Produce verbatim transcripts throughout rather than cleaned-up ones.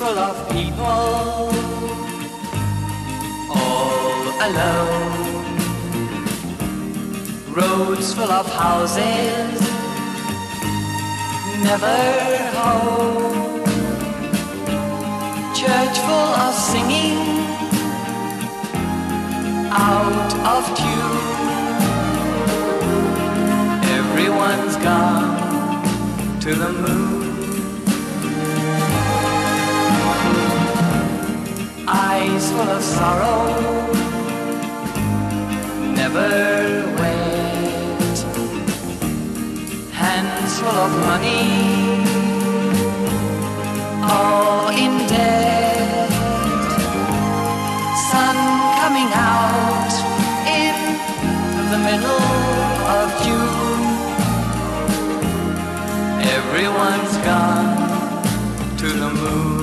full of people, all alone. Roads full of houses, never home. Church full of singing, out of tune. Everyone's gone to the moon. Eyes full of sorrow, never wet. Hands full of money, all in debt. Sun coming out in the middle of June. Everyone's gone to the moon.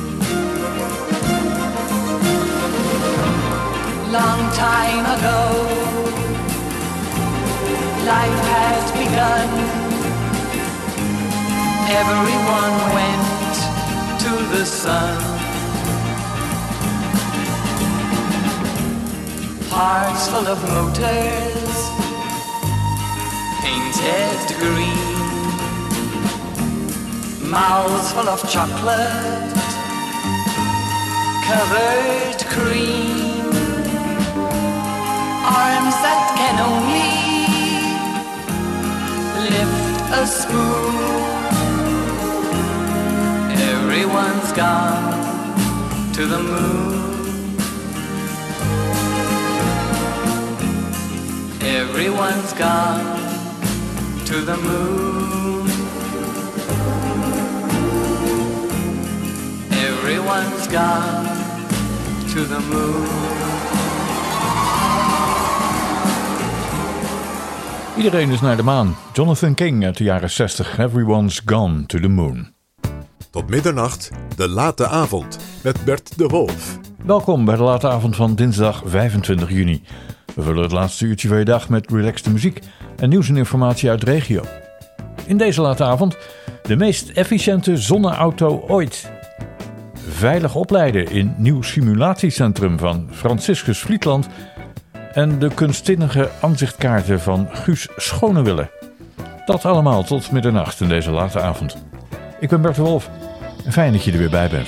Long time ago, life had begun. Everyone went to the sun. Hearts full of motors, painted green. Mouths full of chocolate, covered cream. Arms that can only lift a spoon. Everyone's gone to the moon. Everyone's gone to the moon. Everyone's gone to the moon. Iedereen is naar de maan. Jonathan King uit de jaren zestig. Everyone's gone to the moon. Tot middernacht, de late avond, met Bert de Wolf. Welkom bij de late avond van dinsdag vijfentwintig juni. We vullen het laatste uurtje van je dag met relaxte muziek en nieuws en informatie uit de regio. In deze late avond de meest efficiënte zonneauto ooit. Veilig opleiden in nieuw simulatiecentrum van Franciscus Vlietland en de kunstzinnige aanzichtkaarten van Guus Schonewille. Dat allemaal tot middernacht in deze late avond. Ik ben Bert de Wolf en fijn dat je er weer bij bent.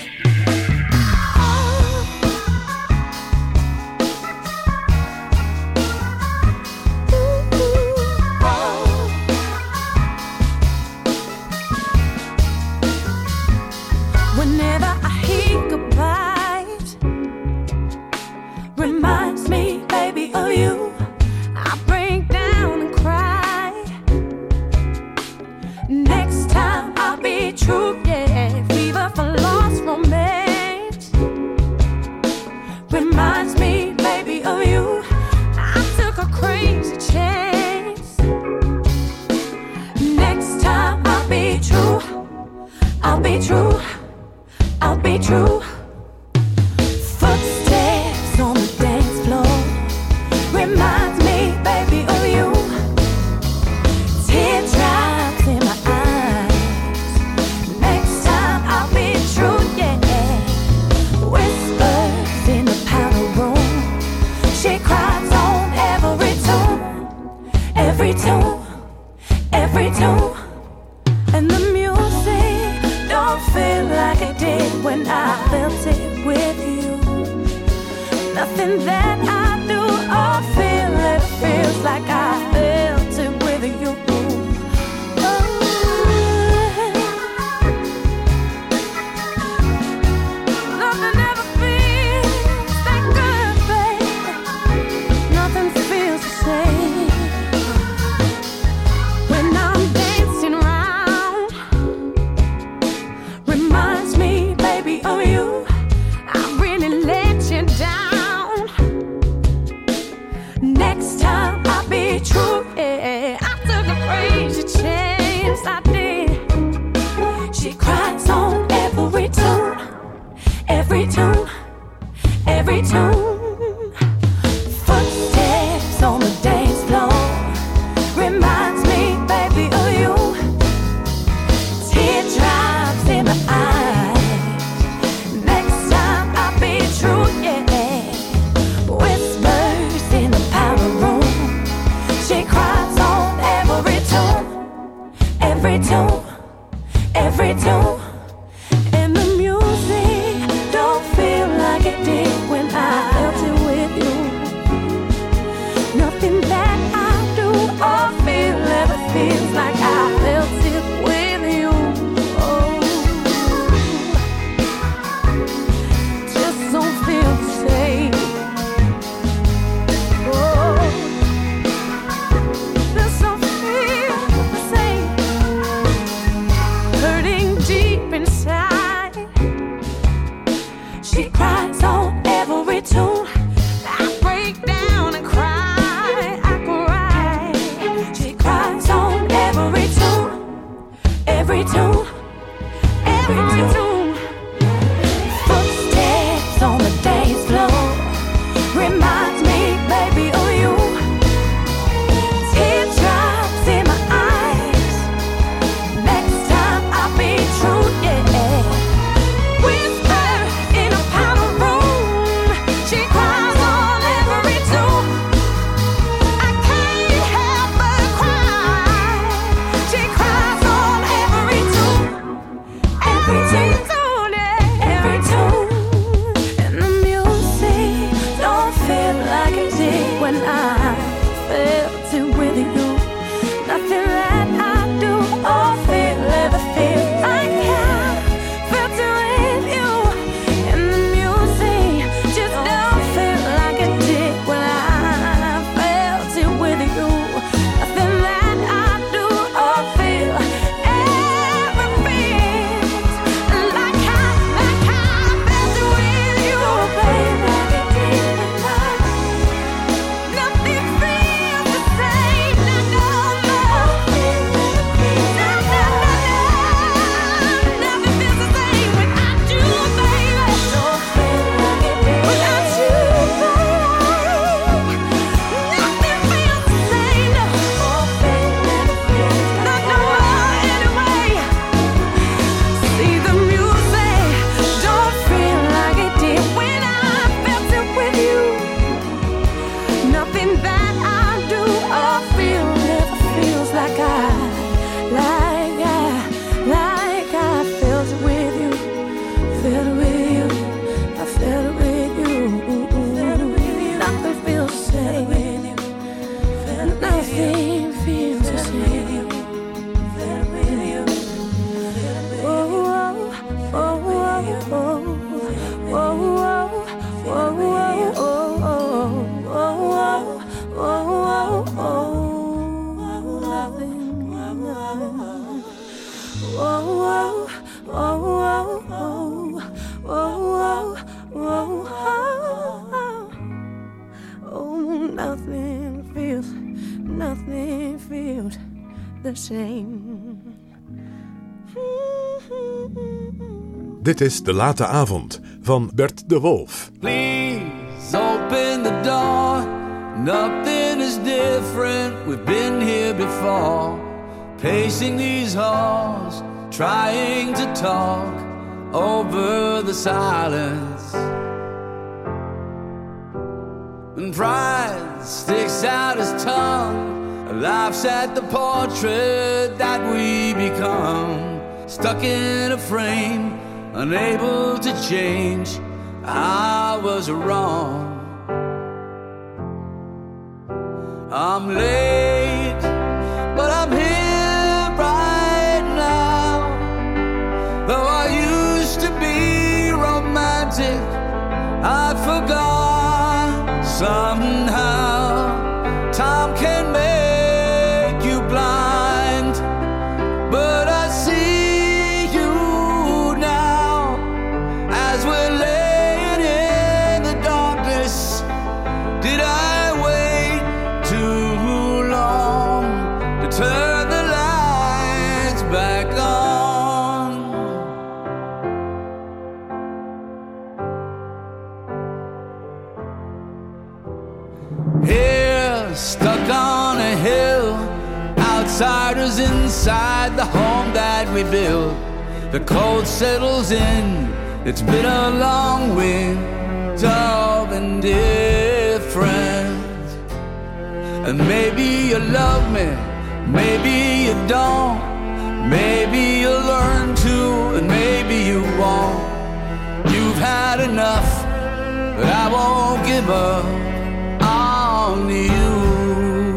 Next time I'll be when I felt it with you. Nothing that I do or feel ever feel like I felt it with you. And the music just don't feel like it did when I felt it with you. Nothing that I do or feel ever feels like I, like I felt it with you, baby. Nothing feels the same, not no more. No, no, no, no. Nothing feels the same without you, baby. Without you, baby. Nothing feels the same, no. Not no more anyway. See, the music don't feel like it did when I felt it with you. Nothing that I do or feel never feels like I, like I, like I felt it with you, felt it with you, I felt it with you. Nothing feels the same. Nothing feels the same. Oh, oh, oh, oh, oh, oh, oh, oh, oh, oh, oh, oh, oh, nothing, nothing. Oh, oh, oh, oh, oh, oh, oh, oh, oh, nothing feels, nothing feels the same. Dit is De Late Avond van Bert de Wolf. Please open the door. Nothing is different. We've been here before. Pacing these halls, trying to talk over the silence. And pride sticks out his tongue, laughs at the portrait that we become. Stuck in a frame, unable to change. I was wrong. I'm late, but I'm here right now. Though I used to be romantic, I forgot somehow. Time can make you blind, but I see you now as we're laying in the darkness. Did I wait too long to turn the lights back on? Here, stuck on a hill, outsiders inside the home that we built. The cold settles in, it's been a long winter of indifference. And maybe you love me, maybe you don't. Maybe you'll learn to, and maybe you won't. You've had enough, but I won't give up on you.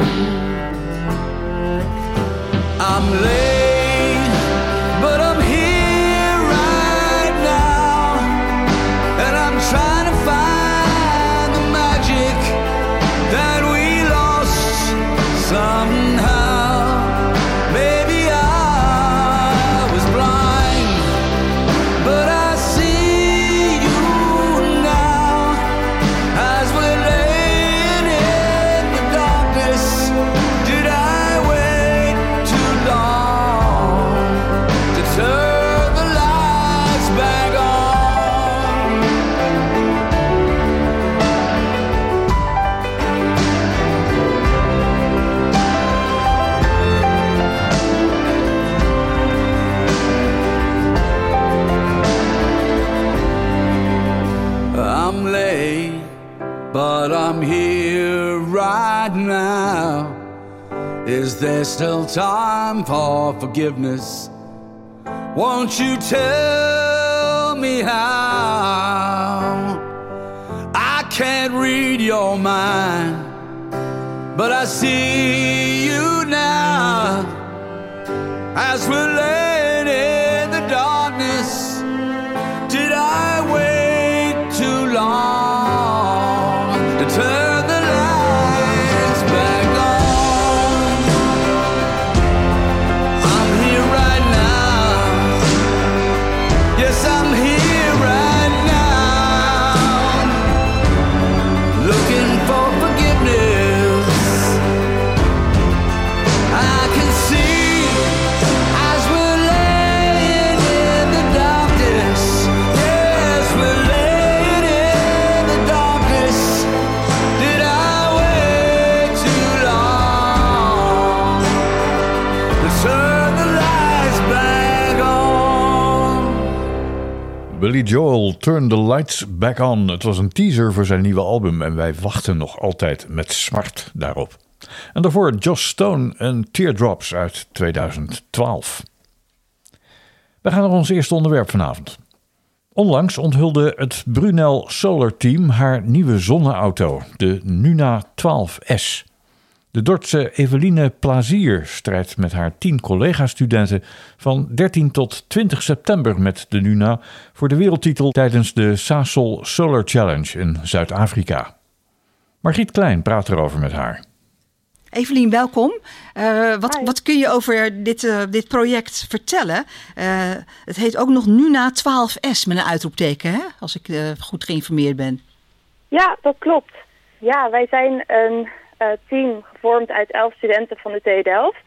I'm late, but I'm here right now, and I'm trying to find the magic that we lost somehow. Maybe I was blind, but I see you now as we're laying in the darkness. Did I wait too long to turn the lights back on? I'm late, but I'm here right now. Is there still time for forgiveness? Won't you tell me how? I can't read your mind, but I see you now as we're laying in the darkness. Did I wait too long to turn the lights back on? I'm here right now. Yes, I'm here right now, looking for forgiveness. I can see as we're laying in the darkness. Yes, we're laying in the darkness. Did I wait too long to turn the lights back on? Billy Joel, Turn the Lights Back On. Het was een teaser voor zijn nieuwe album en wij wachten nog altijd met smart daarop. En daarvoor Joss Stone en Teardrops uit tweeduizend twaalf. We gaan naar ons eerste onderwerp vanavond. Onlangs onthulde het Brunel Solar Team haar nieuwe zonneauto, de Nuna twaalf S. De Dordtse Eveline Plazier strijdt met haar tien collega-studenten van dertien tot twintig september met de Nuna voor de wereldtitel tijdens de Sasol Solar Challenge in Zuid-Afrika. Margriet Klein praat erover met haar. Evelien, welkom. Uh, wat, Hi. wat kun je over dit, uh, dit project vertellen? Uh, het heet ook nog Nuna twaalf S met een uitroepteken, hè? Als ik uh, goed geïnformeerd ben. Ja, dat klopt. Ja, wij zijn een uh, team gevormd uit elf studenten van de T U Delft.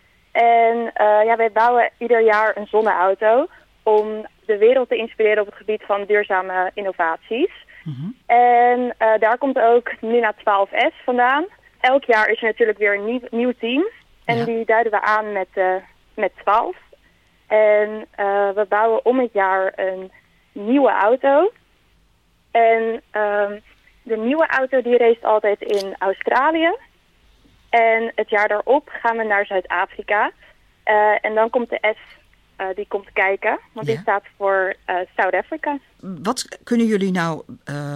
En uh, ja, wij bouwen ieder jaar een zonneauto om de wereld te inspireren op het gebied van duurzame innovaties. Mm-hmm. En uh, daar komt ook Nuna twaalf S vandaan. Elk jaar is er natuurlijk weer een nieuw, nieuw team. En ja. Die duiden we aan met, uh, met twaalf. En uh, we bouwen om het jaar een nieuwe auto. En uh, de nieuwe auto die race altijd in Australië. En het jaar daarop gaan we naar Zuid-Afrika. Uh, en dan komt de S, uh, die komt kijken. Want ja. Die staat voor uh, South Africa. Wat kunnen jullie nou Uh...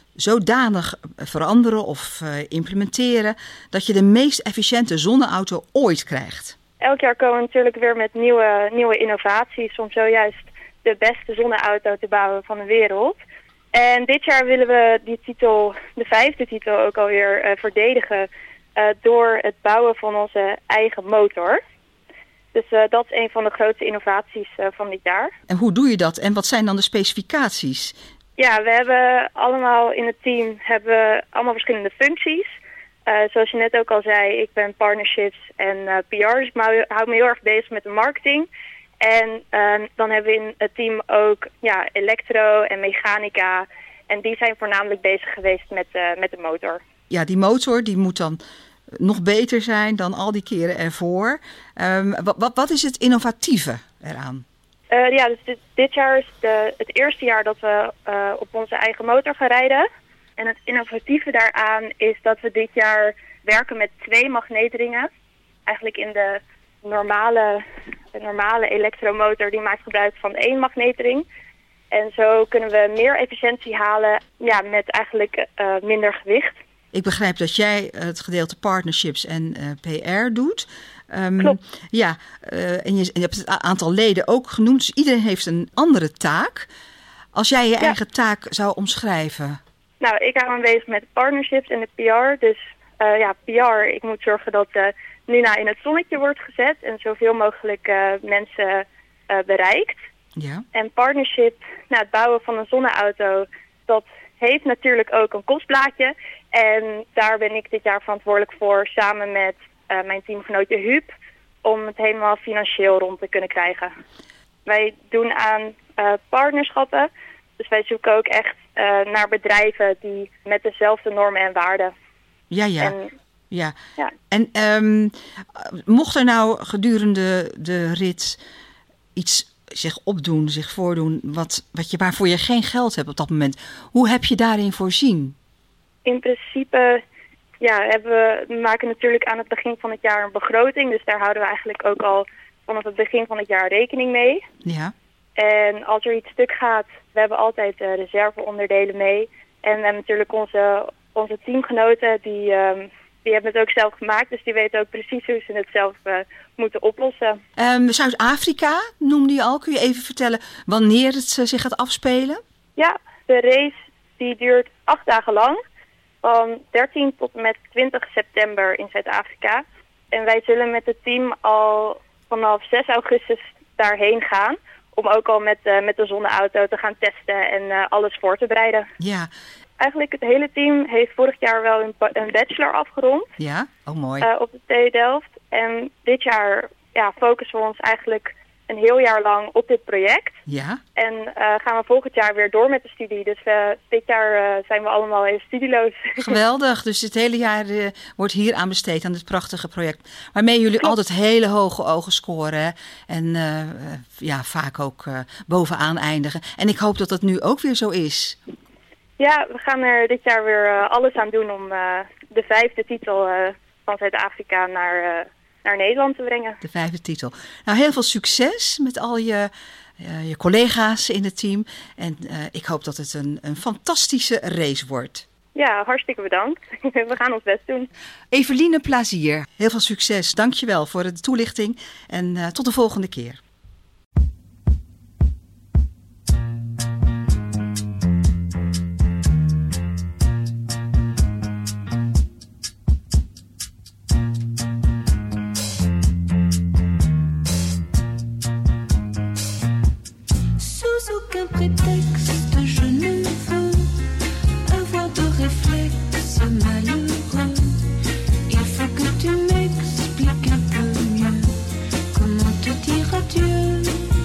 zodanig veranderen of uh, implementeren dat je de meest efficiënte zonneauto ooit krijgt? Elk jaar komen we natuurlijk weer met nieuwe, nieuwe innovaties om zojuist de beste zonneauto te bouwen van de wereld. En dit jaar willen we die titel, de vijfde titel, ook alweer uh, verdedigen uh, door het bouwen van onze eigen motor. Dus uh, dat is een van de grootste innovaties uh, van dit jaar. En hoe doe je dat? En wat zijn dan de specificaties? Ja, we hebben allemaal in het team hebben we allemaal verschillende functies. Uh, zoals je net ook al zei, ik ben partnerships en uh, P R, dus ik hou, hou me heel erg bezig met de marketing. En uh, dan hebben we in het team ook ja, elektro en mechanica. En die zijn voornamelijk bezig geweest met, uh, met de motor. Ja, die motor die moet dan nog beter zijn dan al die keren ervoor. Um, wat, wat, wat is het innovatieve eraan? Uh, ja, dus dit, dit jaar is de, het eerste jaar dat we uh, op onze eigen motor gaan rijden. En het innovatieve daaraan is dat we dit jaar werken met twee magneetringen. Eigenlijk in de normale, de normale elektromotor die maakt gebruik van één magneetring. En zo kunnen we meer efficiëntie halen ja, met eigenlijk uh, minder gewicht. Ik begrijp dat jij het gedeelte partnerships en uh, P R doet. Um, Klopt. Ja, uh, en, je, en je hebt het aantal leden ook genoemd. Dus iedereen heeft een andere taak. Als jij je ja. eigen taak zou omschrijven. Nou, ik hou me bezig met partnerships en de P R. Dus uh, ja, P R, ik moet zorgen dat uh, Nuna in het zonnetje wordt gezet en zoveel mogelijk uh, mensen uh, bereikt. Ja. En partnership, nou, het bouwen van een zonneauto, dat heeft natuurlijk ook een kostplaatje. En daar ben ik dit jaar verantwoordelijk voor, samen met uh, mijn teamgenootje Huub, om het helemaal financieel rond te kunnen krijgen. Wij doen aan uh, partnerschappen, dus wij zoeken ook echt uh, naar bedrijven die met dezelfde normen en waarden. Ja, ja. En, ja. ja. En um, mocht er nou gedurende de rit iets zich opdoen, zich voordoen, wat, wat je, waarvoor je geen geld hebt op dat moment, hoe heb je daarin voorzien? In principe ja, hebben we, we maken natuurlijk aan het begin van het jaar een begroting. Dus daar houden we eigenlijk ook al vanaf het begin van het jaar rekening mee. Ja. En als er iets stuk gaat, we hebben altijd uh, reserveonderdelen mee. En we hebben natuurlijk onze, onze teamgenoten die, um, die hebben het ook zelf gemaakt. Dus die weten ook precies hoe ze het zelf uh, moeten oplossen. Um, Zuid-Afrika noemde je al. Kun je even vertellen wanneer het uh, zich gaat afspelen? Ja, de race die duurt acht dagen lang. Van dertien tot en met twintig september in Zuid-Afrika. En wij zullen met het team al vanaf zes augustus daarheen gaan. Om ook al met, uh, met de zonneauto te gaan testen en uh, alles voor te bereiden. Ja. Eigenlijk het hele team heeft vorig jaar wel een, een bachelor afgerond. Ja, oh mooi. Uh, op de T U Delft. En dit jaar ja, focussen we ons eigenlijk een heel jaar lang op dit project. Ja. En uh, gaan we volgend jaar weer door met de studie. Dus uh, dit jaar uh, zijn we allemaal even studieloos. Geweldig. Dus het hele jaar uh, wordt hier aan besteed aan dit prachtige project. Waarmee jullie Klopt. altijd hele hoge ogen scoren. Hè? En uh, uh, ja, vaak ook uh, bovenaan eindigen. En ik hoop dat dat nu ook weer zo is. Ja, we gaan er dit jaar weer uh, alles aan doen om uh, de vijfde titel uh, van Zuid-Afrika naar... Uh, naar Nederland te brengen. De vijfde titel. Nou, heel veel succes met al je, uh, je collega's in het team. En uh, ik hoop dat het een, een fantastische race wordt. Ja, hartstikke bedankt. We gaan ons best doen. Eveline Plazier, heel veel succes. Dank je wel voor de toelichting. En uh, tot de volgende keer. Aucun prétexte, je ne veux avoir de réflexe malheureux. Il faut que tu m'expliques un peu mieux comment te dire adieu.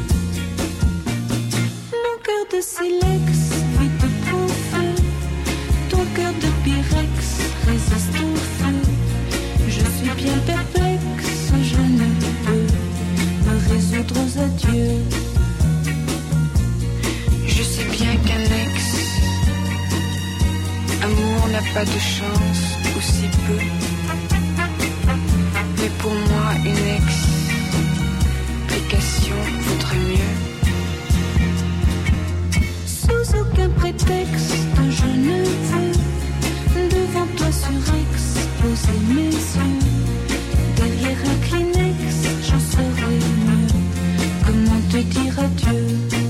Mon cœur de silex vit de beau feu, ton cœur de pyrex résiste au feu. Je suis bien perplexe, je ne peux me résoudre aux adieux. Je sais bien qu'un ex amour n'a pas de chance, ou si peu. Mais pour moi, une explication vaudrait mieux. Sous aucun prétexte, je ne veux devant toi surex poser mes yeux. Derrière un Kleenex, j'en saurais mieux comment te dire adieu.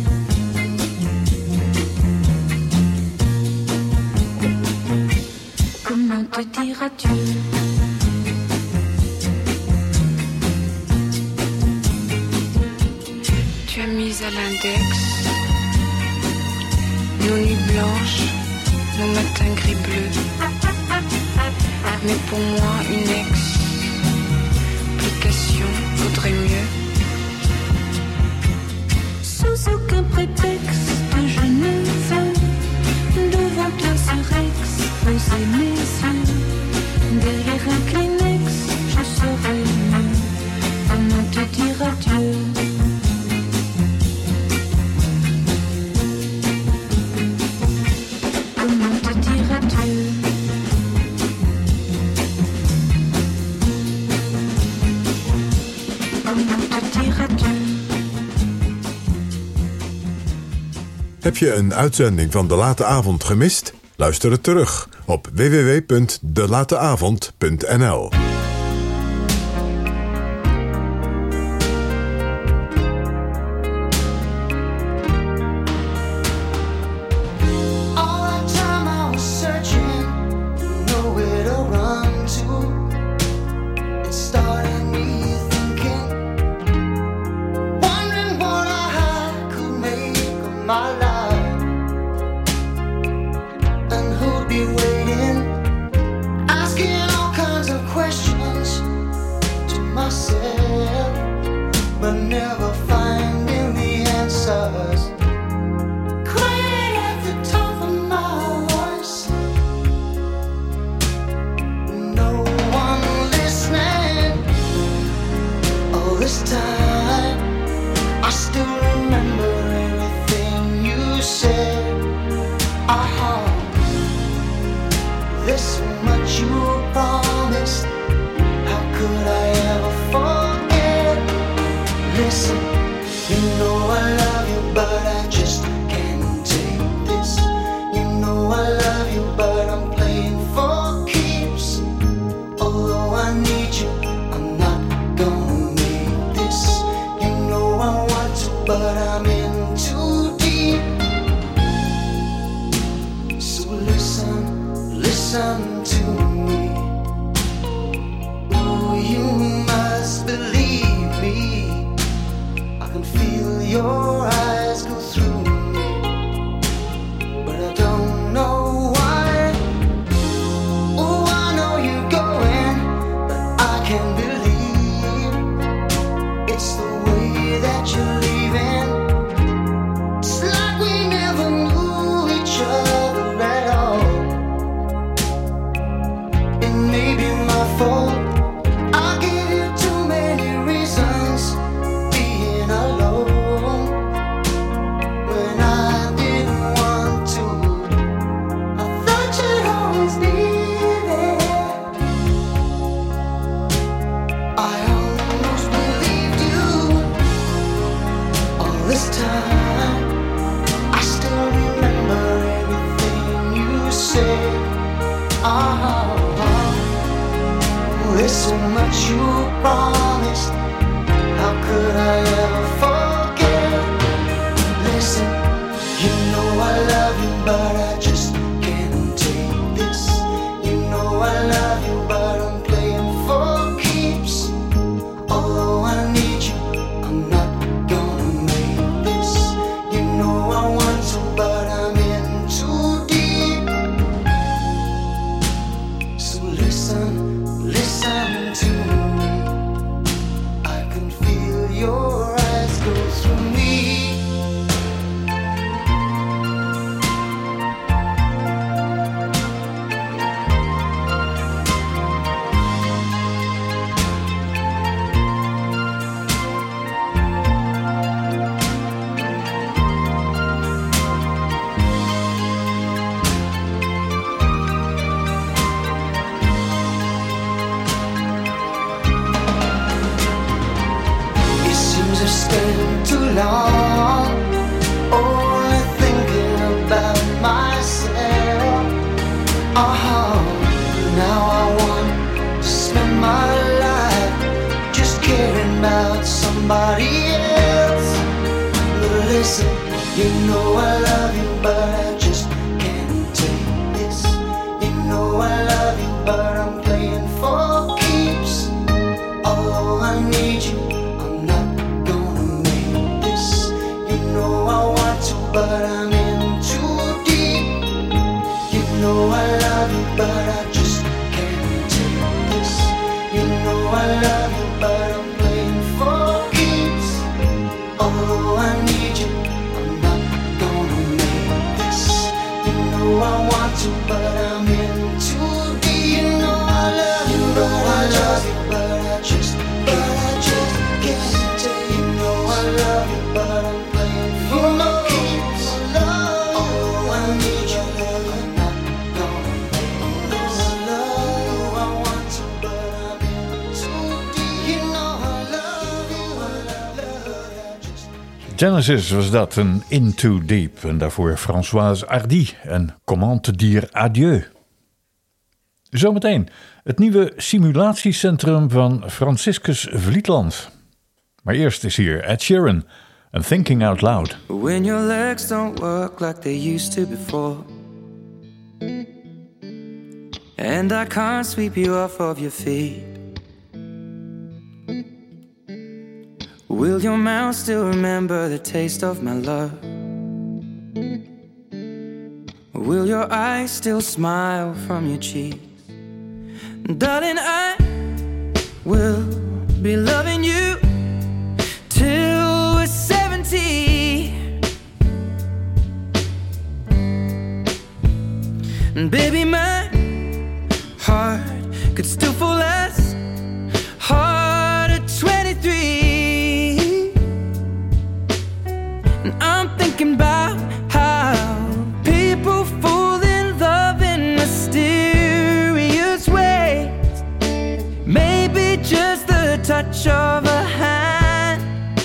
Comment te dire adieu? Tu as mis à l'index nos nuits blanches, nos matins gris bleus. Mais pour moi, une explication vaudrait mieux. Sous aucun prétexte, je ne veux devant toi surex poser mes yeux. Derrière un Kleenex, je saurais mieux comment te dire adieu. Comment te dire adieu. Comment te dire adieu. Heb je een uitzending van De Late Avond gemist? Luister het terug op w w w punt de late avond punt n l. so much you promised. How could I ever forget? Listen, you know I love you, but I just can't take this. You know I love you, but I'm playing for keeps. Although I need you, I'm not gonna make this. You know I want to, but I'm in too deep. So listen, listen to me. I can feel your eyes go through me. It seems I've spent too long only thinking about myself. Uh-huh. Now I want to spend my life just caring about somebody else. But listen, you know I love you, but I just can't take this. You know I love you, but I'm playing for keeps. Although I need you, I'm not gonna make this. You know I want to, but I'm in too deep. You know I love you, but I just can't take this. You know I love you, but I'm playing for keeps. Although I need you, I'm not gonna make this. You know I want to, but I'm in too deep. You know I love you, but I love you, but I just, but I just can't take. You know I love you, but I'm playing for keeps. Although I need you, I'm not gonna make this. I love you, I want to, but I'm in too deep. You know I love you, I love you, I just. Genesis was dat, een In Too Deep. En daarvoor Françoise Hardy en Comment te dire adieu. Zometeen het nieuwe simulatiecentrum van Franciscus Vlietland. Maar eerst is hier Ed Sheeran en Thinking Out Loud. When your legs don't work like they used to before, and I can't sweep you off of your feet, will your mouth still remember the taste of my love? Will your eyes still smile from your cheeks? Darling, I will be loving you till we're seventy. And baby, my heart could still fall as hard at twenty-three. And I'm thinking about how people fall in love in mysterious ways. Maybe just the touch of a hand.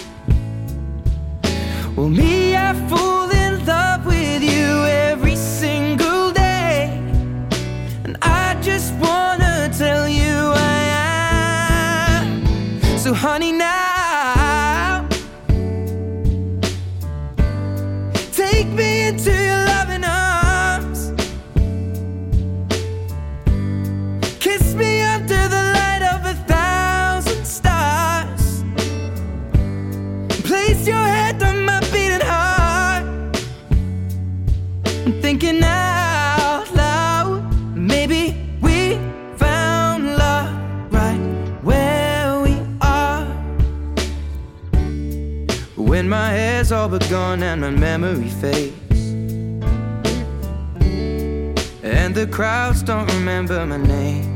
Well, me, I fall in love with you every single day, and I just wanna tell you I am. So honey, now take me into your loving arms. Kiss me under the light of a thousand stars. Place your head on my beating heart. I'm thinking out loud. Maybe we found love right where we are. When my hair's all but gone and my memory fades, and the crowds don't remember my name,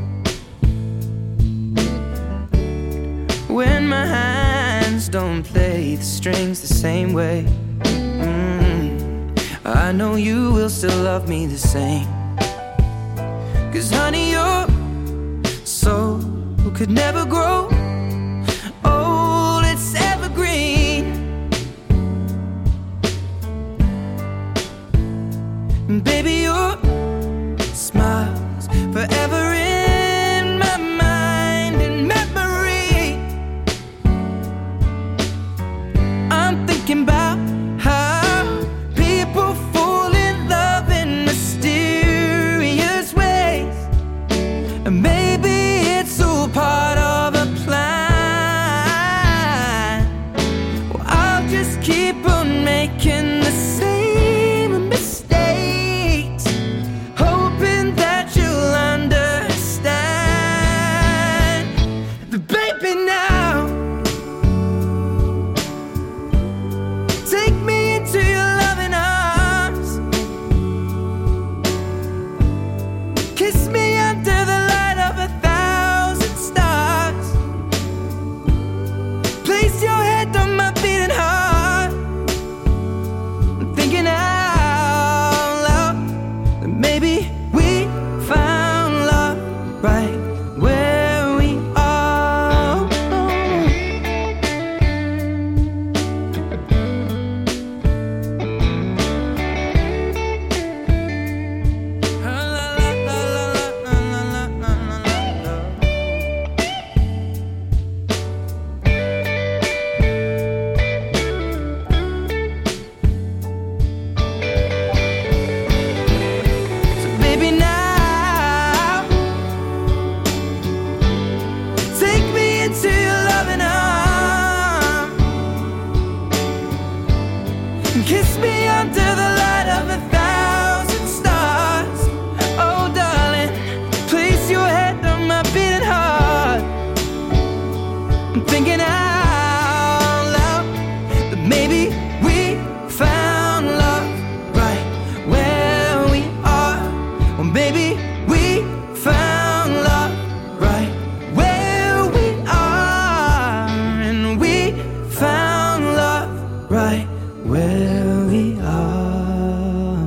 when my hands don't play the strings the same way, mm, I know you will still love me the same. 'Cause honey, your soul could never grow old, it's evergreen. Baby, your smile's forever in my mind, and I'm thinking out loud that maybe we found love right where we are. Well, maybe we found love right where we are. And we found love right where we are.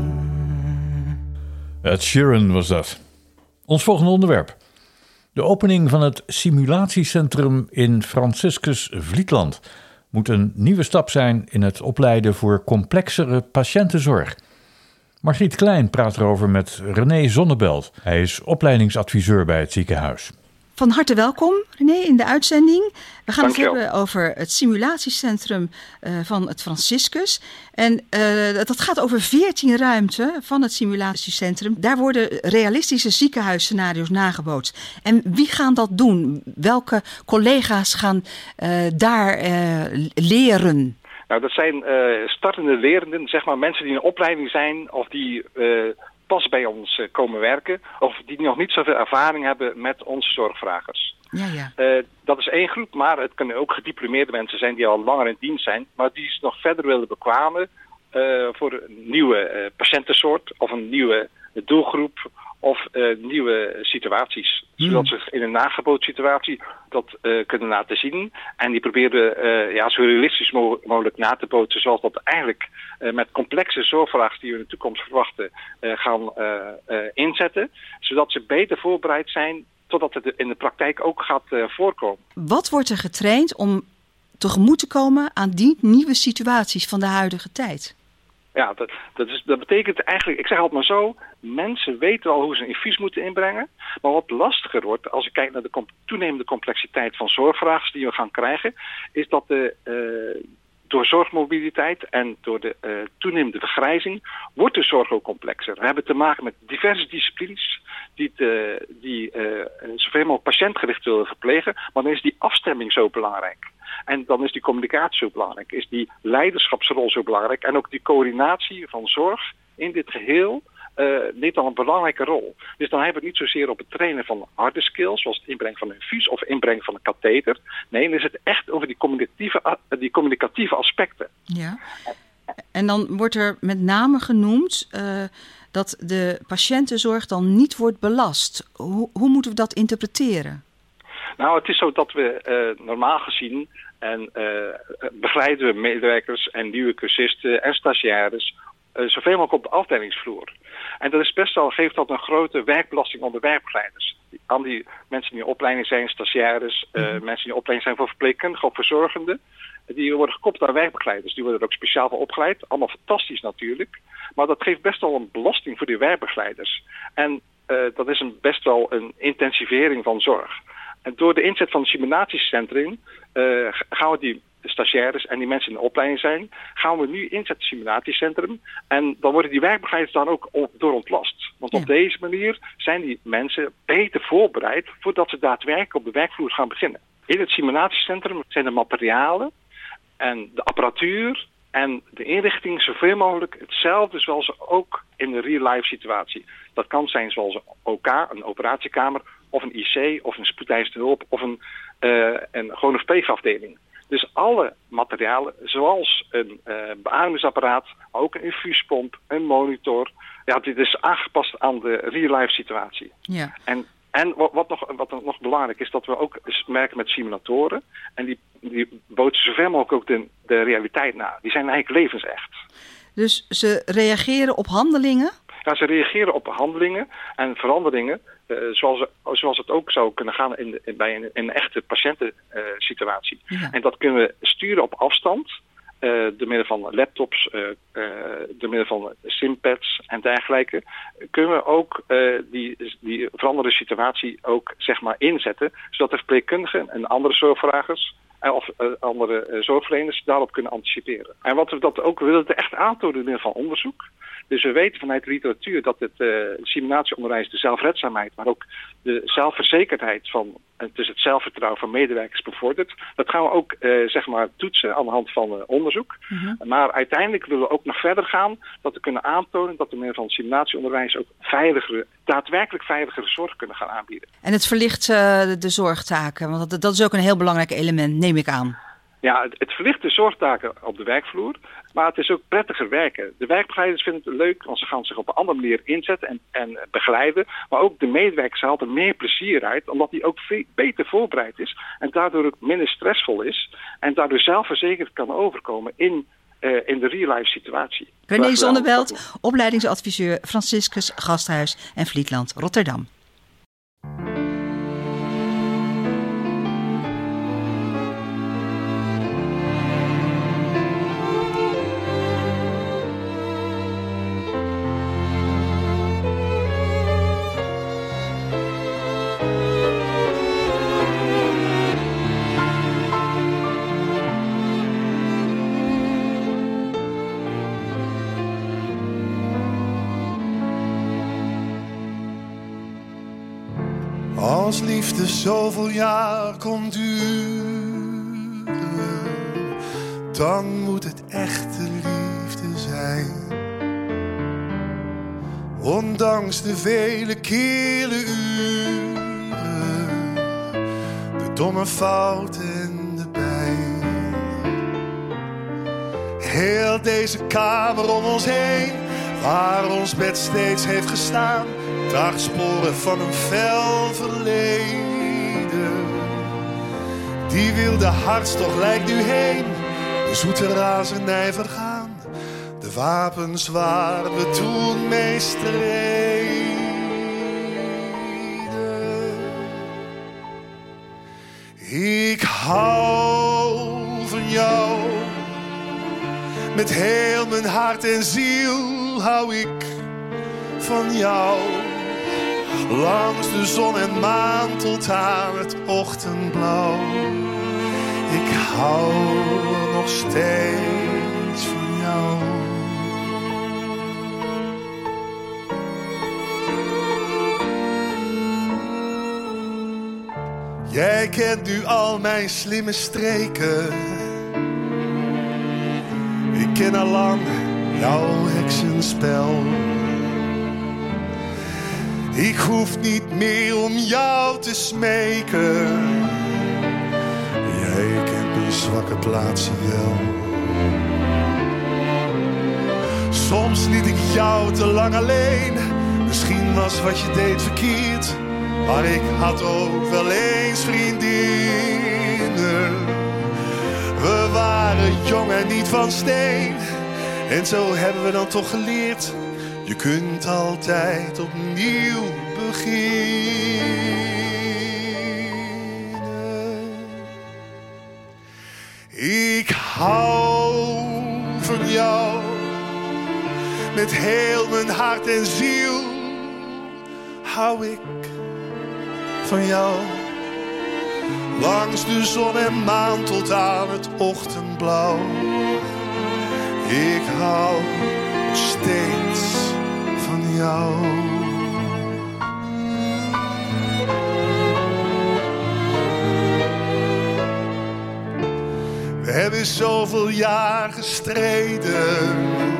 Ed Sheeran was dat. Ons volgende onderwerp. De opening van het simulatiecentrum in Franciscus Vlietland moet een nieuwe stap zijn in het opleiden voor complexere patiëntenzorg. Margriet Klein praat erover met René Zonnebelt. Hij is opleidingsadviseur bij het ziekenhuis. Van harte welkom, René, in de uitzending. We gaan Dankjewel. het hebben over het simulatiecentrum uh, van het Franciscus. En uh, dat gaat over veertien ruimten van het simulatiecentrum. Daar worden realistische ziekenhuisscenario's nagebootst. En wie gaan dat doen? Welke collega's gaan uh, daar uh, leren? Nou, dat zijn uh, startende lerenden, zeg maar mensen die in een opleiding zijn of die uh, pas bij ons uh, komen werken of die nog niet zoveel ervaring hebben met onze zorgvragers. Ja, ja. Uh, dat is één groep, maar het kunnen ook gediplomeerde mensen zijn die al langer in dienst zijn, maar die zich nog verder willen bekwamen uh, voor een nieuwe uh, patiëntensoort of een nieuwe doelgroep of uh, nieuwe situaties. Hmm. Zodat ze in een nageboodsituatie dat uh, kunnen laten zien. En die proberen uh, ja, zo realistisch mo- mogelijk na te bootsen, zoals dat eigenlijk uh, met complexe zorgvragen die we in de toekomst verwachten uh, gaan uh, uh, inzetten. Zodat ze beter voorbereid zijn totdat het in de praktijk ook gaat uh, voorkomen. Wat wordt er getraind om tegemoet te komen aan die nieuwe situaties van de huidige tijd? Ja, dat, dat, is, dat betekent eigenlijk, ik zeg altijd maar zo, mensen weten al hoe ze een infuus moeten inbrengen. Maar wat lastiger wordt, als je kijkt naar de com- toenemende complexiteit van zorgvragen die we gaan krijgen, is dat de, uh, door zorgmobiliteit en door de uh, toenemende vergrijzing wordt de zorg ook complexer. We hebben te maken met diverse disciplines die, te, die uh, zoveel mogelijk patiëntgericht willen verplegen, maar dan is die afstemming zo belangrijk. En dan is die communicatie zo belangrijk, is die leiderschapsrol zo belangrijk en ook die coördinatie van zorg in dit geheel uh, neemt dan een belangrijke rol. Dus dan hebben we het niet zozeer op het trainen van harde skills, zoals het inbrengen van een infuus of inbrengen van een katheter. Nee, dan is het echt over die communicatieve, die communicatieve aspecten. Ja. En dan wordt er met name genoemd uh, dat de patiëntenzorg dan niet wordt belast. Hoe, hoe moeten we dat interpreteren? Nou, het is zo dat we uh, normaal gezien en uh, begeleiden we medewerkers en nieuwe cursisten en stagiaires uh, zoveel mogelijk op de afdelingsvloer. En dat is best wel, geeft dat een grote werkbelasting onder werkbegeleiders. Aan die mensen die in opleiding zijn, stagiaires, uh, mm-hmm. mensen die in opleiding zijn voor verpleegkundigen of verzorgenden, die worden gekoppeld aan werkbegeleiders. Die worden er ook speciaal voor opgeleid. Allemaal fantastisch natuurlijk. Maar dat geeft best wel een belasting voor die werkbegeleiders. En uh, dat is een, best wel een intensivering van zorg. En door de inzet van het simulatiecentrum uh, gaan we die stagiaires en die mensen in de opleiding zijn, gaan we nu inzetten het simulatiecentrum. En dan worden die werkbegeleiders dan ook door ontlast. Want op ja. deze manier zijn die mensen beter voorbereid voordat ze daadwerkelijk op de werkvloer gaan beginnen. In het simulatiecentrum zijn de materialen en de apparatuur en de inrichting zoveel mogelijk hetzelfde zoals ook in de real-life situatie. Dat kan zijn zoals een O K, een operatiekamer, of een I C, of een spoedeisende hulp, of een, uh, een gewoon een verpleegafdeling. Dus alle materialen, zoals een uh, beademingsapparaat, maar ook een infuuspomp, een monitor. Ja, dit is aangepast aan de real-life situatie. Ja. En, en wat, wat, nog, wat nog belangrijk is, dat we ook merken met simulatoren. En die, die bootsen zoveel mogelijk ook de, de realiteit na. Die zijn eigenlijk levensecht. Dus ze reageren op handelingen? Ja, ze reageren op handelingen en veranderingen. Uh, zoals, zoals het ook zou kunnen gaan in, in, bij een, in een echte patiëntensituatie. Uh, ja. En dat kunnen we sturen op afstand. Uh, door middel van laptops, uh, uh, door middel van simpads en dergelijke. Kunnen we ook uh, die, die veranderde situatie ook zeg maar inzetten. Zodat de verpleegkundigen en andere zorgvragers of uh, andere uh, zorgverleners daarop kunnen anticiperen. En wat we dat ook willen, het echt aantonen door middel van onderzoek. Dus we weten vanuit de literatuur dat het uh, simulatieonderwijs de zelfredzaamheid, maar ook de zelfverzekerdheid van dus het zelfvertrouwen van medewerkers bevordert. Dat gaan we ook uh, zeg maar toetsen aan de hand van uh, onderzoek. Mm-hmm. Maar uiteindelijk willen we ook nog verder gaan, dat we kunnen aantonen dat we met middel van simulatieonderwijs ook veiligere, daadwerkelijk veiligere zorg kunnen gaan aanbieden. En het verlicht uh, de, de zorgtaken, want dat, dat is ook een heel belangrijk element, neem ik aan. Ja, het, het verlicht de zorgtaken op de werkvloer, maar het is ook prettiger werken. De werkbegeleiders vinden het leuk, want ze gaan zich op een andere manier inzetten en, en begeleiden. Maar ook de medewerkers haalt er meer plezier uit, omdat die ook veel beter voorbereid is. En daardoor ook minder stressvol is. En daardoor zelfverzekerd kan overkomen in, uh, in de real-life situatie. René Zonneveld, opleidingsadviseur Franciscus Gasthuis en Vlietland, Rotterdam. Als liefde zoveel jaar kon duren, dan moet het echte liefde zijn. Ondanks de vele kille uren, de domme fouten en de pijn. Heel deze kamer om ons heen, waar ons bed steeds heeft gestaan, draagt sporen van een fel verleden. Die wilde hartstocht lijkt nu heen, de zoete razernij vergaan, de wapens waar we toen mee streden. Ik hou van jou, met heel mijn hart en ziel hou ik van jou. Langs de zon en maan tot aan het ochtendblauw. Ik hou nog steeds van jou. Jij kent nu al mijn slimme streken. Ik ken al lang jouw heksenspel. Ik hoef niet meer om jou te smeken. Jij kent mijn zwakke plaatsen wel. Soms liet ik jou te lang alleen. Misschien was wat je deed verkeerd, maar ik had ook wel eens vriendinnen. We waren jong en niet van steen. En zo hebben we dan toch geleerd, je kunt altijd opnieuw beginnen. Ik hou van jou, met heel mijn hart en ziel hou ik van jou. Langs de zon en maan tot aan het ochtendblauw. Ik hou nog steeds van jou. We hebben zoveel jaar gestreden,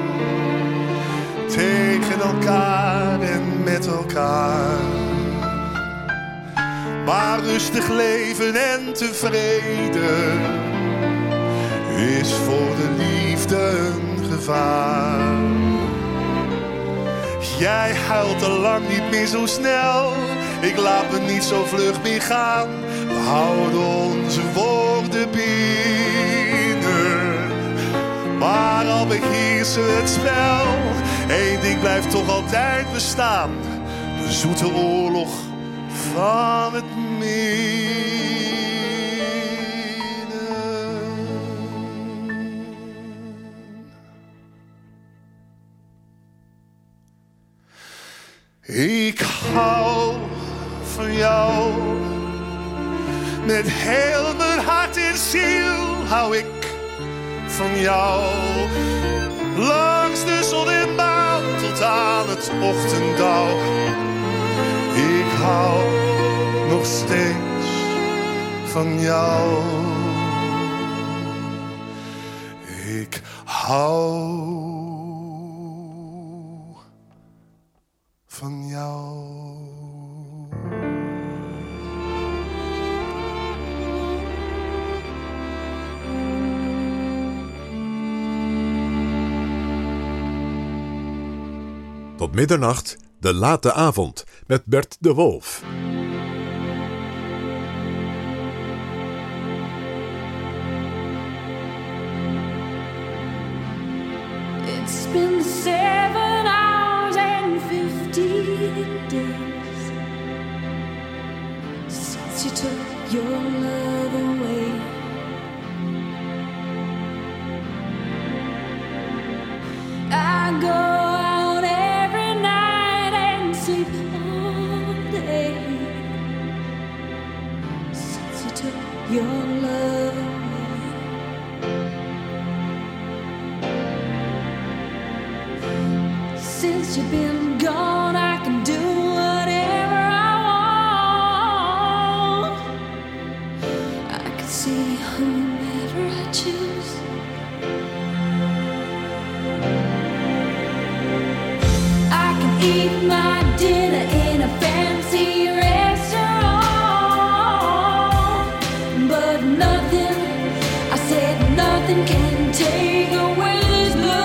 tegen elkaar en met elkaar. Maar rustig leven en tevreden is voor de liefde een gevaar. Jij huilt al lang niet meer zo snel, ik laat me niet zo vlug meer gaan. We houden onze woorden binnen, maar al beheersen het spel. Eén ding blijft toch altijd bestaan, de zoete oorlog van het midden. Ik hou van jou, met heel mijn hart en ziel hou ik van jou. Langs de zon en maan tot aan het ochtenddauw. Ik hou nog steeds van jou. Ik hou van jou. Tot middernacht, de late avond, met Bert de Wolf. It's been seven hours and fifteen days since you took your love away. I go out every night and sleep all day since you took your love away. Since you've been gone, I can do whatever I want. I can see whomever I choose. I can eat my dinner in a fancy restaurant, but nothing, I said nothing can take away this blues.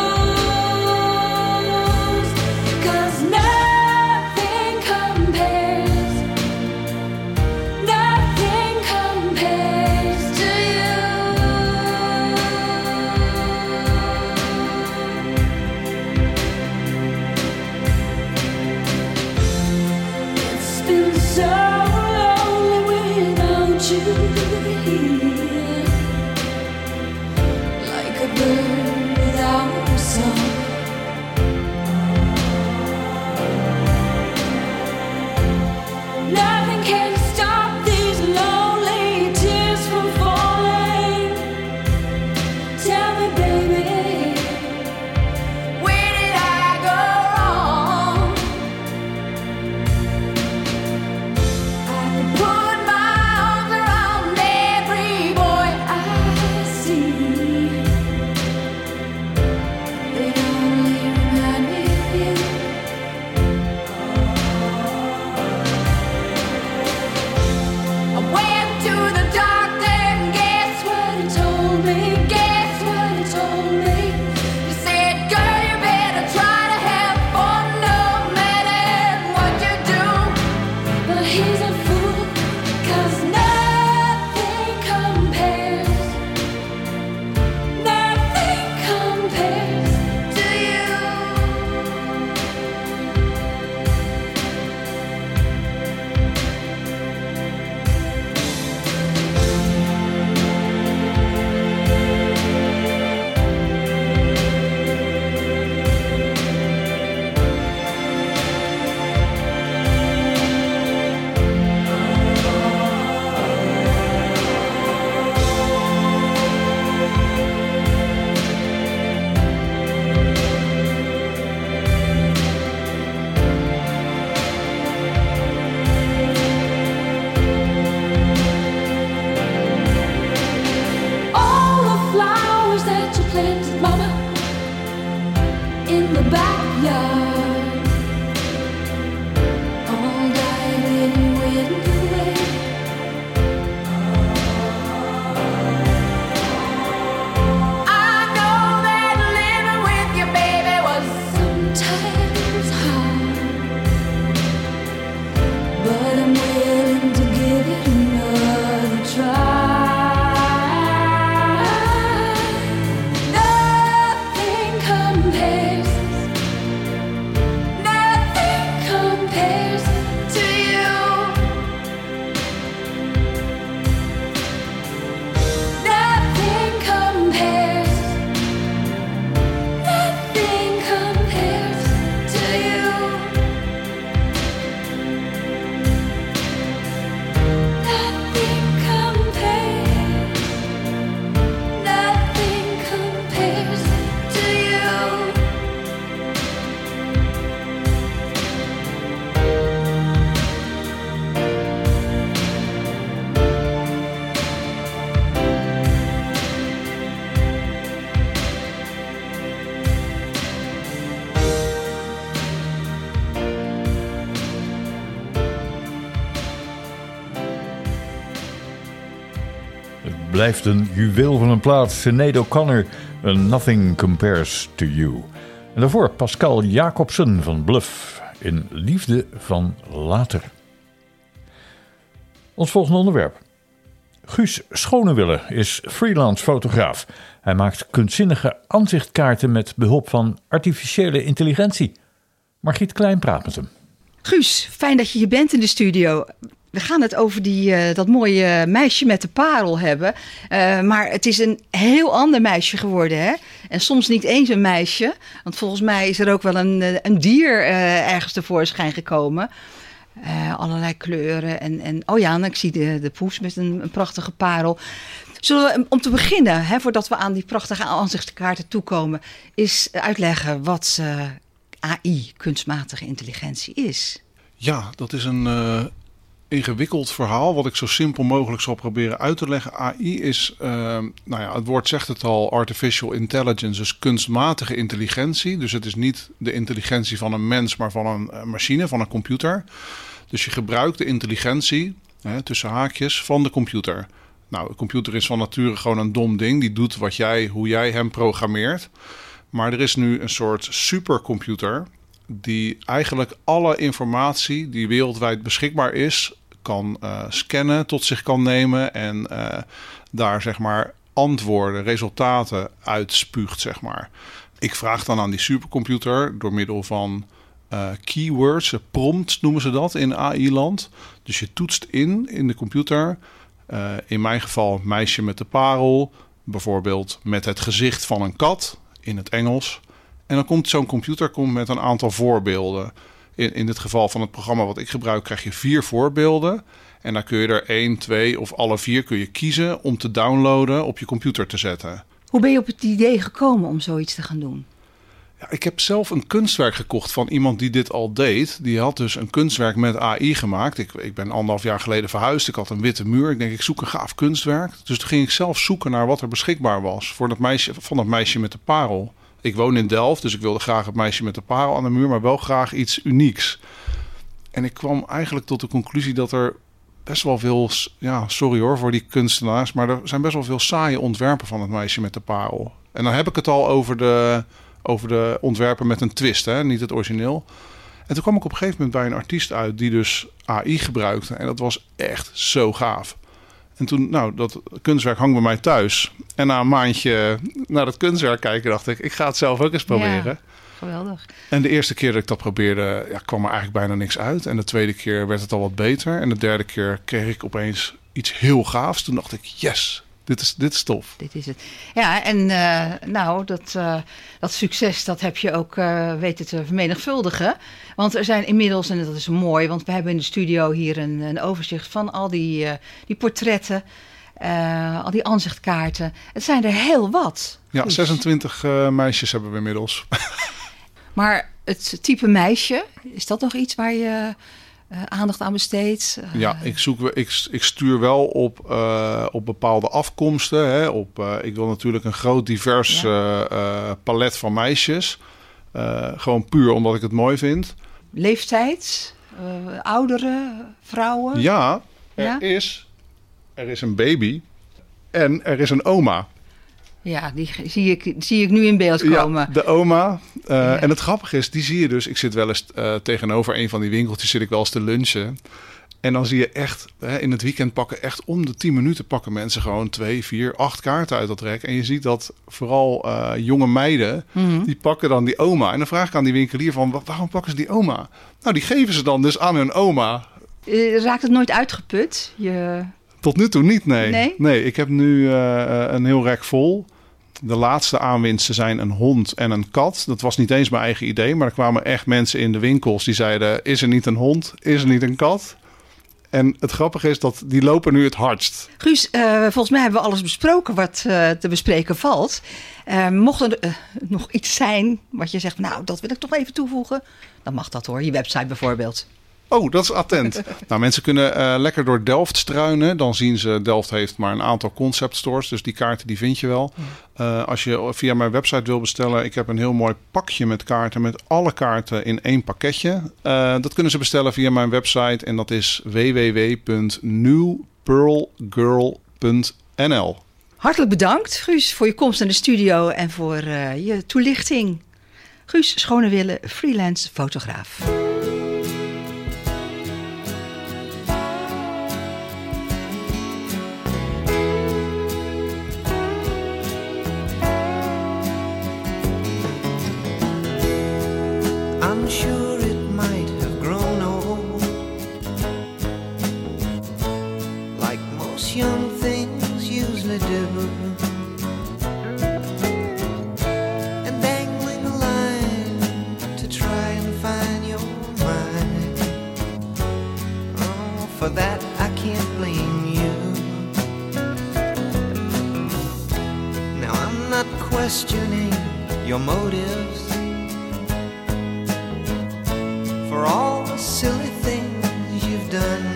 blijft een juweel van een plaat. Sinead O'Connor, Nothing Compares to You. En daarvoor Pascal Jacobsen van Bluff in Liefde van Later. Ons volgende onderwerp. Guus Schonewille is freelance fotograaf. Hij maakt kunstzinnige aanzichtkaarten met behulp van artificiële intelligentie. Margriet Klein praat met hem. Guus, fijn dat je hier bent in de studio. We gaan het over die, uh, dat mooie meisje met de parel hebben. Uh, maar het is een heel ander meisje geworden, hè? En soms niet eens een meisje. Want volgens mij is er ook wel een, een dier uh, ergens tevoorschijn gekomen. Uh, allerlei kleuren. En, en, oh ja, en ik zie de, de poes met een, een prachtige parel. Zullen we, om te beginnen, hè, voordat we aan die prachtige aanzichtkaarten toekomen, is uitleggen wat uh, A I, kunstmatige intelligentie, is? Ja, dat is een uh, ingewikkeld verhaal wat ik zo simpel mogelijk zal proberen uit te leggen. A I is, uh, nou ja, het woord zegt het al, artificial intelligence, dus kunstmatige intelligentie. Dus het is niet de intelligentie van een mens, maar van een machine, van een computer. Dus je gebruikt de intelligentie, hè, tussen haakjes, van de computer. Nou, de computer is van nature gewoon een dom ding. Die doet wat jij, hoe jij hem programmeert. Maar er is nu een soort supercomputer die eigenlijk alle informatie die wereldwijd beschikbaar is, kan uh, scannen, tot zich kan nemen en uh, daar zeg maar antwoorden, resultaten uitspuugt, zeg maar. Ik vraag dan aan die supercomputer door middel van uh, keywords, prompts noemen ze dat in A I-land. Dus je toetst in in de computer, uh, in mijn geval meisje met de parel, bijvoorbeeld met het gezicht van een kat in het Engels. En dan komt zo'n computer komt met een aantal voorbeelden. In, in het geval van het programma wat ik gebruik krijg je vier voorbeelden. En dan kun je er één, twee of alle vier kun je kiezen om te downloaden op je computer te zetten. Hoe ben je op het idee gekomen om zoiets te gaan doen? Ja, ik heb zelf een kunstwerk gekocht van iemand die dit al deed. Die had dus een kunstwerk met A I gemaakt. Ik, ik ben anderhalf jaar geleden verhuisd. Ik had een witte muur. Ik denk, ik zoek een gaaf kunstwerk. Dus toen ging ik zelf zoeken naar wat er beschikbaar was voor dat meisje, van dat meisje met de parel. Ik woon in Delft, dus ik wilde graag het meisje met de parel aan de muur, maar wel graag iets unieks. En ik kwam eigenlijk tot de conclusie dat er best wel veel, ja, sorry hoor voor die kunstenaars, maar er zijn best wel veel saaie ontwerpen van het meisje met de parel. En dan heb ik het al over de, over de ontwerpen met een twist, hè, niet het origineel. En toen kwam ik op een gegeven moment bij een artiest uit die dus A I gebruikte. En dat was echt zo gaaf. En toen, nou, dat kunstwerk hangt bij mij thuis. En na een maandje naar dat kunstwerk kijken, dacht ik, ik ga het zelf ook eens proberen. Ja, geweldig. En de eerste keer dat ik dat probeerde, ja, kwam er eigenlijk bijna niks uit. En de tweede keer werd het al wat beter. En de derde keer kreeg ik opeens iets heel gaafs. Toen dacht ik, yes, dit is, dit is tof. Dit is het. Ja, en uh, nou, dat, uh, dat succes, dat heb je ook uh, weten te vermenigvuldigen. Want er zijn inmiddels, en dat is mooi, want we hebben in de studio hier een, een overzicht van al die, uh, die portretten, uh, al die aanzichtkaarten. Het zijn er heel wat. Ja, Goed. zesentwintig uh, meisjes hebben we inmiddels. Maar het type meisje, is dat nog iets waar je uh, aandacht aan besteedt? Uh, Ja, ik, zoek, ik, ik stuur wel op, uh, op bepaalde afkomsten. Hè, op, uh, ik wil natuurlijk een groot divers ja. uh, uh, palet van meisjes. Uh, gewoon puur omdat ik het mooi vind. Leeftijd? Uh, oudere vrouwen? Ja, er, ja? Is, er is een baby en er is een oma. Ja, die zie ik, zie ik nu in beeld komen. Ja, de oma. Uh, ja. En het grappige is, die zie je dus. Ik zit wel eens uh, tegenover een van die winkeltjes, zit ik wel eens te lunchen. En dan zie je echt, hè, in het weekend pakken echt om de tien minuten pakken mensen gewoon twee, vier, acht kaarten uit dat rek. En je ziet dat vooral uh, jonge meiden, mm-hmm. die pakken dan die oma. En dan vraag ik aan die winkelier van, waarom pakken ze die oma? Nou, die geven ze dan dus aan hun oma. Uh, raakt het nooit uitgeput? Je... Tot nu toe niet, nee. Nee, nee ik heb nu uh, een heel rek vol. De laatste aanwinsten zijn een hond en een kat. Dat was niet eens mijn eigen idee, maar er kwamen echt mensen in de winkels die zeiden, is er niet een hond? Is er niet een kat? En het grappige is dat die lopen nu het hardst. Guus, uh, volgens mij hebben we alles besproken wat uh, te bespreken valt. Uh, mocht er uh, nog iets zijn wat je zegt, nou, dat wil ik toch even toevoegen, dan mag dat hoor. Je website bijvoorbeeld. Oh, dat is attent. Nou, mensen kunnen uh, lekker door Delft struinen. Dan zien ze, Delft heeft maar een aantal concept stores. Dus die kaarten die vind je wel. Uh, als je via mijn website wil bestellen, ik heb een heel mooi pakje met kaarten. Met alle kaarten in één pakketje. Uh, dat kunnen ze bestellen via mijn website. En dat is w w w punt new pearl girl punt N L. Hartelijk bedankt, Guus, voor je komst naar de studio en voor uh, je toelichting. Guus Schonewille, freelance fotograaf. I'm sure it might have grown old, like most young things usually do, and dangling a line to try and find your mind. Oh, for that I can't blame you. Now I'm not questioning your motives for all the silly things you've done.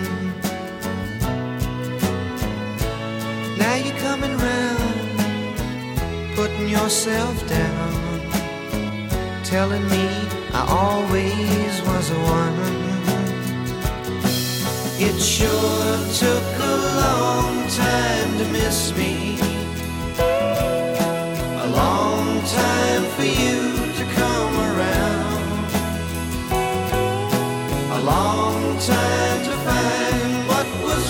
Now you're coming round, putting yourself down, telling me I always was the one. It sure took a long time to miss me, a long time for you to come around, a long time to find what was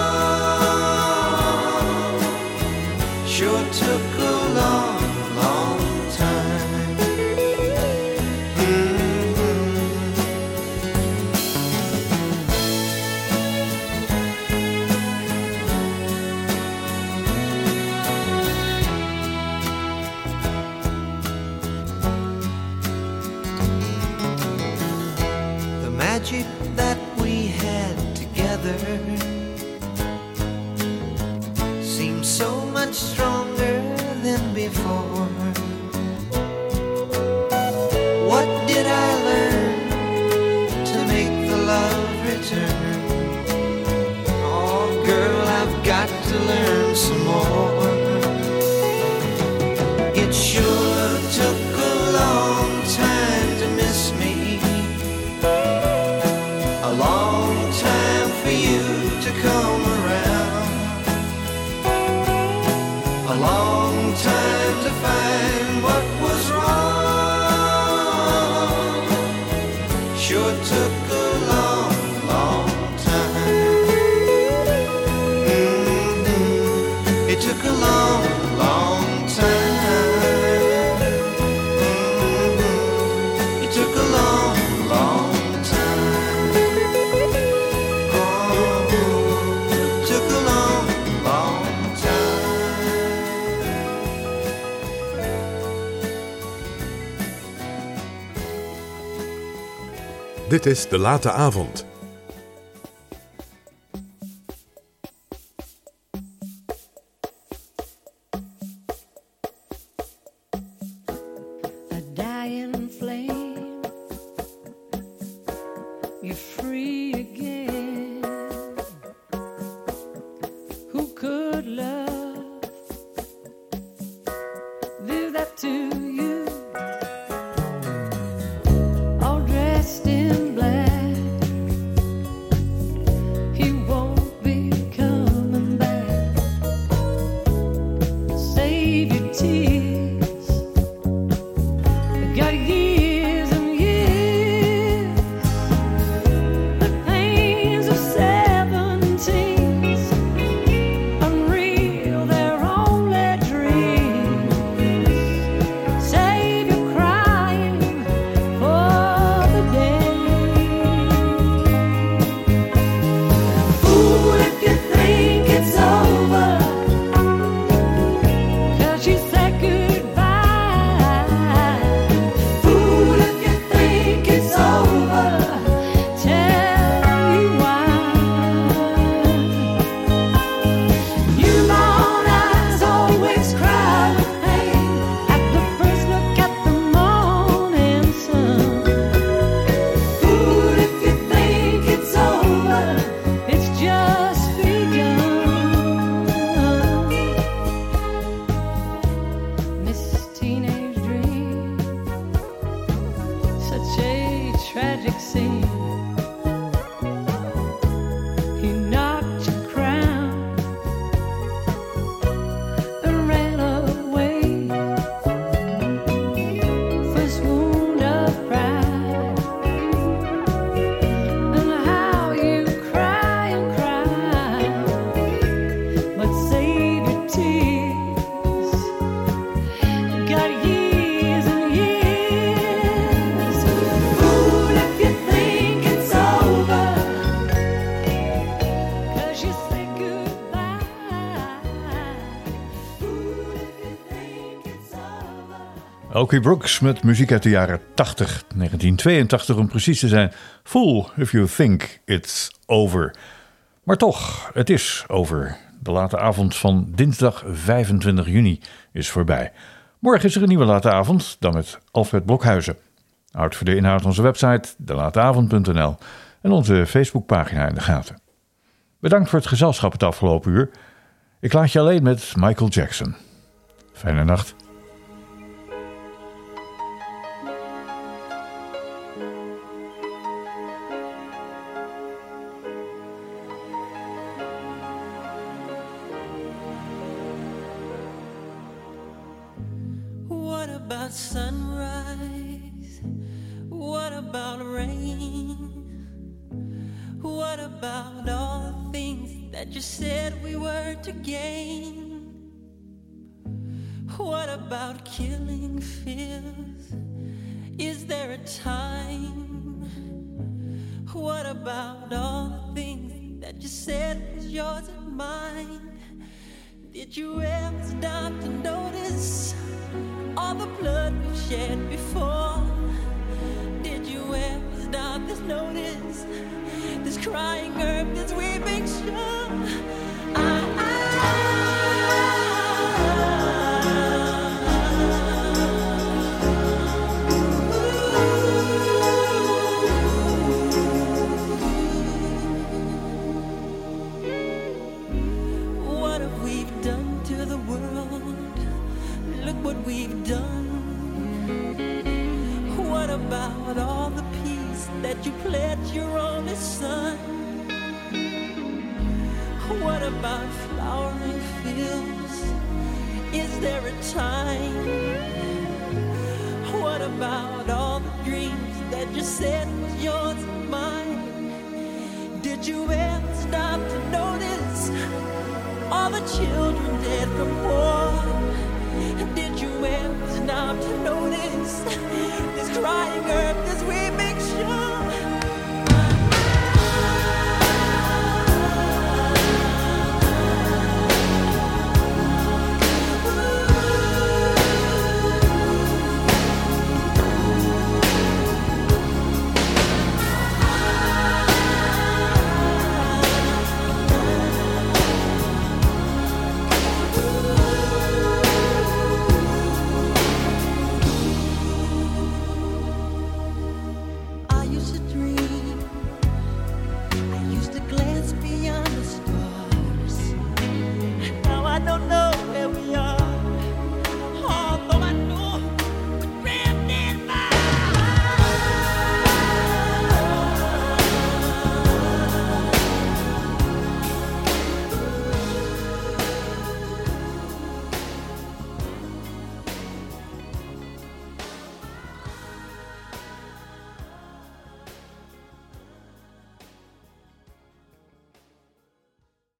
wrong. Sure took a long, long time. Mm-hmm. The magic that we had together seems so much stronger than before. What did I learn to make the love return? Oh girl, I've got to learn some more. It sure took a long time to miss me, a long time for you to come around, a long time to find what was wrong. Sure took a long, long time. Mm-hmm. It took a long, long time. Mm-hmm. It took a long, long time. Oh, it took a long, long time. Dit is De Late Avond. A dying flame, you're free again. Who could love do that to you? All dressed in black, he won't be coming back. Save your tears, got years and years. The pains of seventeens, unreal Okie Brooks met muziek uit de jaren tachtig, negentien tweeëntachtig om precies te zijn. Fool if you think it's over. Maar toch, het is over. De late avond van dinsdag vijfentwintig juni is voorbij. Morgen is er een nieuwe late avond, dan met Alfred Blokhuizen. Houd voor de inhoud onze website de late avond punt n l en onze Facebookpagina in de gaten. Bedankt voor het gezelschap het afgelopen uur. Ik laat je alleen met Michael Jackson. Fijne nacht. What about sunrise? What about rain? What about all the things that you said we were to gain? What about killing fears? Is there a time? What about all the things that you said was yours and mine? Did you ever stop to notice all the blood we've shed before? Did you ever stop to notice this crying earth, this weeping shore? I, What have we done to the world? Look what we've done. What about all the peace that you pledged your only son? What about flowering fields? Is there a time? What about all the dreams that you said was yours and mine? Did you ever stop to notice all the children dead from war? Did you ever stop to notice this crying earth, this weeping